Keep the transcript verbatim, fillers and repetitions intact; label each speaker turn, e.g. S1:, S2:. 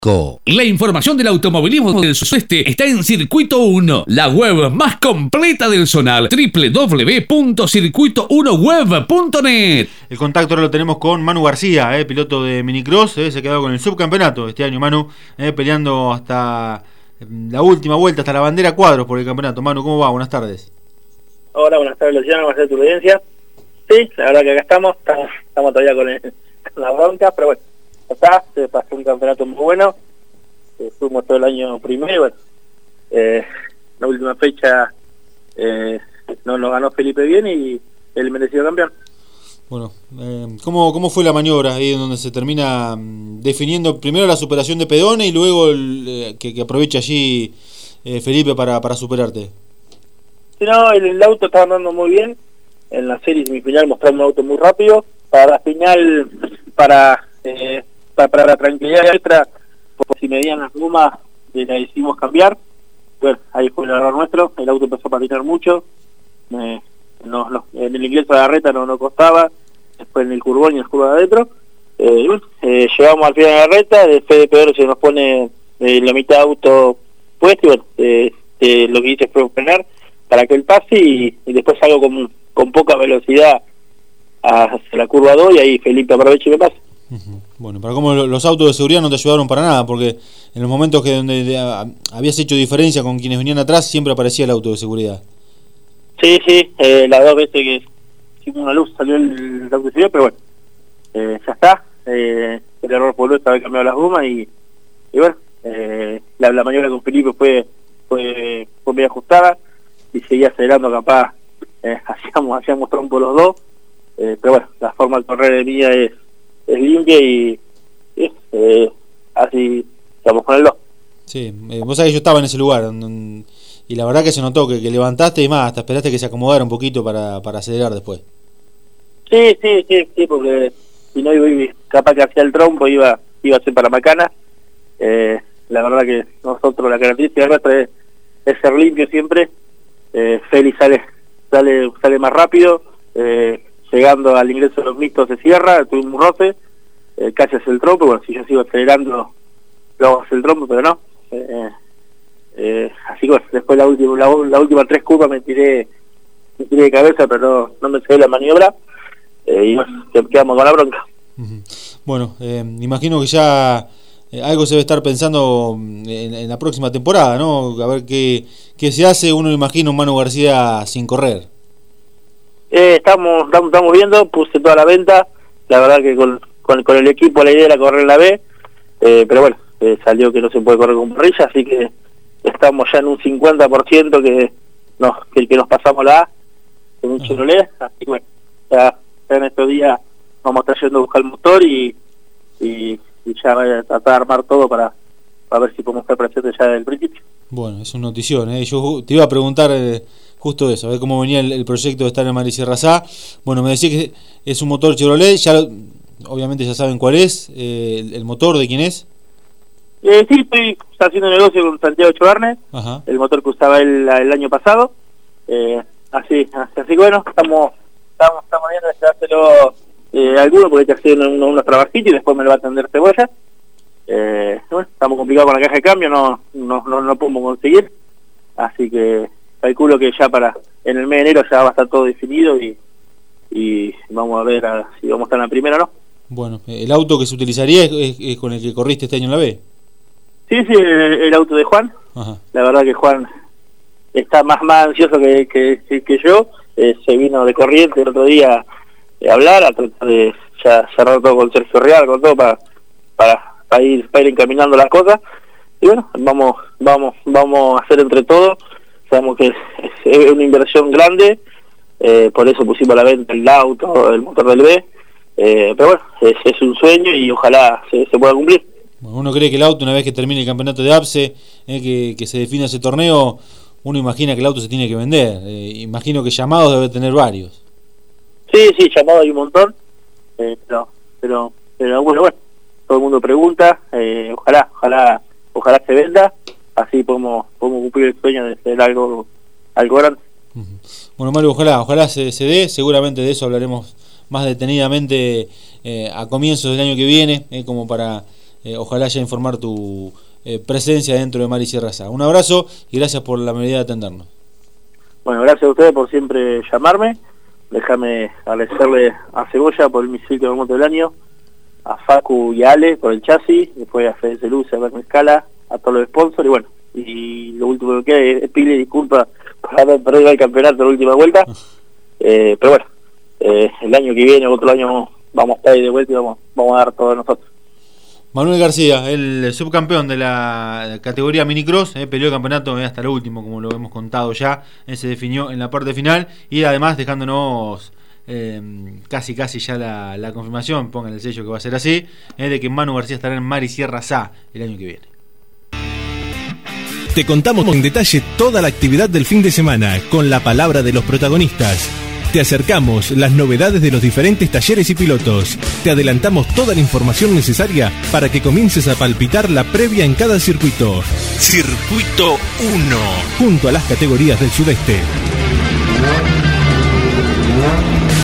S1: La información del automovilismo del sudeste está en Circuito uno, la web más completa del zonal, doble u doble u doble u punto circuito uno web punto net.
S2: El contacto ahora lo tenemos con Manu García, eh, piloto de minicross, eh, se ha quedado con el subcampeonato este año, Manu, eh, peleando hasta la última vuelta, hasta la bandera cuadros por el campeonato. Manu, ¿cómo va? Buenas tardes.
S3: Hola, buenas tardes, Luciano, gracias por tu audiencia. Sí, la verdad que acá estamos, estamos, estamos todavía con, el, con la bronca, pero bueno, está, se pasó un campeonato muy bueno, eh, fuimos todo el año primero, bueno, eh, la última fecha eh, nos lo ganó Felipe bien y el merecido campeón.
S2: Bueno, eh, ¿cómo, ¿cómo fue la maniobra ahí en donde se termina mm, definiendo primero la superación de Pedone y luego el, eh, que, que aprovecha allí eh, Felipe para, para superarte?
S3: Sí, no, el, el auto estaba andando muy bien, en la serie semifinal mostramos un auto muy rápido, para la final, para... Eh, Para, para la tranquilidad nuestra, porque si medían las gomas, eh, la decidimos cambiar. Bueno, ahí fue el error nuestro, el auto empezó a patinar mucho, eh, no, no, en el ingreso de la reta no, no costaba, después en el curbón y en la curva de adentro. Eh, bueno, eh, llegamos al final de la reta, el Fede Pedro se nos pone eh, la mitad de auto puesto, y bueno, eh, eh, lo que hice fue frenar para que él pase y, y después salgo con, con poca velocidad hacia la curva dos y ahí Felipe aprovecha y me pasa.
S2: Bueno, para cómo los autos de seguridad no te ayudaron para nada, porque en los momentos que donde de, a, habías hecho diferencia con quienes venían atrás, siempre aparecía el auto de seguridad.
S3: Sí, sí, eh, las dos veces que hicimos una luz salió el, el auto de seguridad, pero bueno, eh, ya está. Eh, el error fue nuestro, haber cambiado las gomas y, y bueno, eh, la, la maniobra con Felipe fue fue, fue bien ajustada y seguía acelerando capaz, eh, hacíamos, hacíamos trompo los dos, eh, pero bueno, la forma de correr de mía es es limpia y, y eh, así estamos con el dos.
S2: Sí, eh, vos sabés que yo estaba en ese lugar donde, y la verdad que se notó que, que levantaste y más, hasta esperaste que se acomodara un poquito para, para acelerar después.
S3: Sí, sí, sí, sí, porque si no iba, capaz que hacía el trompo iba iba a ser para Macana. Eh, la verdad que nosotros la característica nuestra es, es ser limpio siempre. Eh, Félix sale sale sale más rápido, eh, llegando al ingreso de los mixtos se cierra, tuve un roce, eh, casi hace el trompo, bueno, si yo sigo acelerando, luego hace el trompo, pero no. Eh, eh, así que bueno, después la última, la, la última tres curvas me tiré, me tiré de cabeza, pero no, no me salió la maniobra, eh, y bueno, quedamos con la bronca.
S2: Uh-huh. Bueno, eh, imagino que ya eh, algo se debe estar pensando en, en la próxima temporada, ¿no? A ver qué, qué se hace, uno imagina un Manu García sin correr.
S3: Eh, estamos, estamos estamos viendo, puse toda la venta, la verdad que con, con, con el equipo la idea era correr la B, eh, pero bueno, eh, salió que no se puede correr con parrilla, así que estamos ya en un cincuenta por ciento que nos, que, que nos pasamos la A con un Chevrolet, así que bueno, ya, ya en estos días vamos a estar yendo a buscar el motor y, y, y ya voy a tratar de armar todo para, para ver si podemos estar presentes ya desde el principio.
S2: Bueno, es una notición, ¿eh? Yo te iba a preguntar eh, justo eso, a ver cómo venía el, el proyecto de estar en Marisierra S A. Bueno, me decía que es un motor Chevrolet, ya lo, obviamente ya saben cuál es, eh, el, el motor de quién es.
S3: Eh, sí, estoy haciendo negocio con Santiago Chovarne, el motor que usaba él el año pasado. Eh, así, así, así que bueno, estamos, estamos, estamos viendo de llevárselo eh, alguno porque hay que hacer unos, unos trabajitos y después me lo va a atender Cebolla. Eh, bueno, estamos complicados con la caja de cambio, no, no, no, no podemos conseguir, así que calculo que ya para en el mes de enero ya va a estar todo definido y, y vamos a ver a, si vamos a estar en la primera o no.
S2: Bueno, ¿el auto que se utilizaría es, es, es con el que corriste este año en la B?
S3: Sí, sí, el, el auto de Juan. Ajá. La verdad que Juan está más, más ansioso que, que, que, que yo, eh, se vino de corriente el otro día a hablar, a tratar de ya cerrar todo con Sergio Real, con todo para, para para ir, para ir encaminando las cosas y bueno, vamos vamos vamos a hacer entre todos, sabemos que es, es una inversión grande, eh, por eso pusimos a la venta el auto, el motor del B, eh, pero bueno, es, es un sueño y ojalá se, se pueda cumplir.
S2: Bueno, uno cree que el auto, una vez que termine el campeonato de A P S E, eh, que, que se define ese torneo, uno imagina que el auto se tiene que vender, eh, imagino que llamados debe tener varios.
S3: Sí, sí, llamados hay un montón, eh, pero, pero, pero bueno, bueno. Todo el mundo pregunta, eh, ojalá, ojalá, ojalá se venda, así podemos, podemos cumplir el sueño de ser algo, algo grande.
S2: Bueno, Mario, ojalá, ojalá se, se dé, seguramente de eso hablaremos más detenidamente eh, a comienzos del año que viene, eh, como para eh, ojalá ya informar tu eh, presencia dentro de Mar y Sierra S A. Un abrazo y gracias por la amabilidad de atendernos.
S3: Bueno, gracias a ustedes por siempre llamarme. Déjame agradecerle a Cebolla por el misil que moto del año, a Facu y a Ale por el chasis, después a Fede Celuce, a Berno Escala, a todos los sponsors, y bueno, y lo último que queda es pedirle disculpas por haber perdido el campeonato en la última vuelta, eh, pero bueno, eh, el año que viene, otro año, vamos a estar ahí de vuelta y vamos, vamos a dar todo de nosotros.
S2: Manuel García, el subcampeón de la categoría minicross, eh, peleó el campeonato eh, hasta lo último, como lo hemos contado ya, eh, se definió en la parte final y además dejándonos eh, casi casi ya la, la confirmación, pongan el sello que va a ser así, eh, de que Manu García estará en Mar y Sierra S A el año que viene.
S4: Te contamos en detalle toda la actividad del fin de semana con la palabra de los protagonistas. Te acercamos las novedades de los diferentes talleres y pilotos. Te adelantamos toda la información necesaria para que comiences a palpitar la previa en cada circuito. Circuito uno. Junto a las categorías del sudeste.